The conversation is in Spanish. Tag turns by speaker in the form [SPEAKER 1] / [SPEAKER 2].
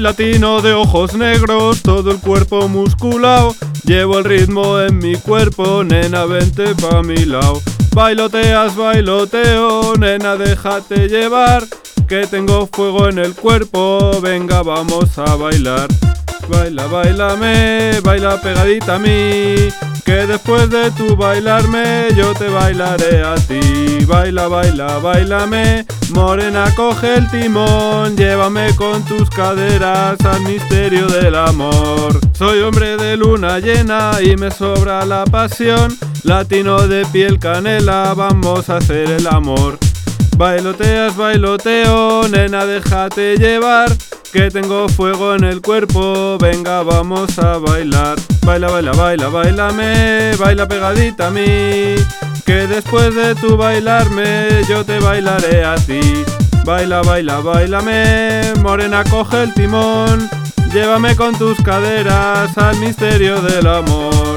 [SPEAKER 1] latino de ojos negros, todo el cuerpo musculado. Llevo el ritmo en mi cuerpo, nena, vente pa' mi lado. Bailoteas, bailoteo, nena, déjate llevar, que tengo fuego en el cuerpo, venga, vamos a bailar. Baila, bailame, baila pegadita a mí, que después de tu bailarme yo te bailaré a ti. Baila, baila, bailame, morena, coge el timón, llévame con tus caderas al misterio del amor. Soy hombre de luna llena y me sobra la pasión, latino de piel canela, vamos a hacer el amor. Bailoteas, bailoteo, nena, déjate llevar, que tengo fuego en el cuerpo, venga, vamos a bailar. Baila, baila, baila, bailame, baila pegadita a mí, que después de tu bailarme yo te bailaré a ti. Baila, baila, bailame, morena, coge el timón, llévame con tus caderas al misterio del amor.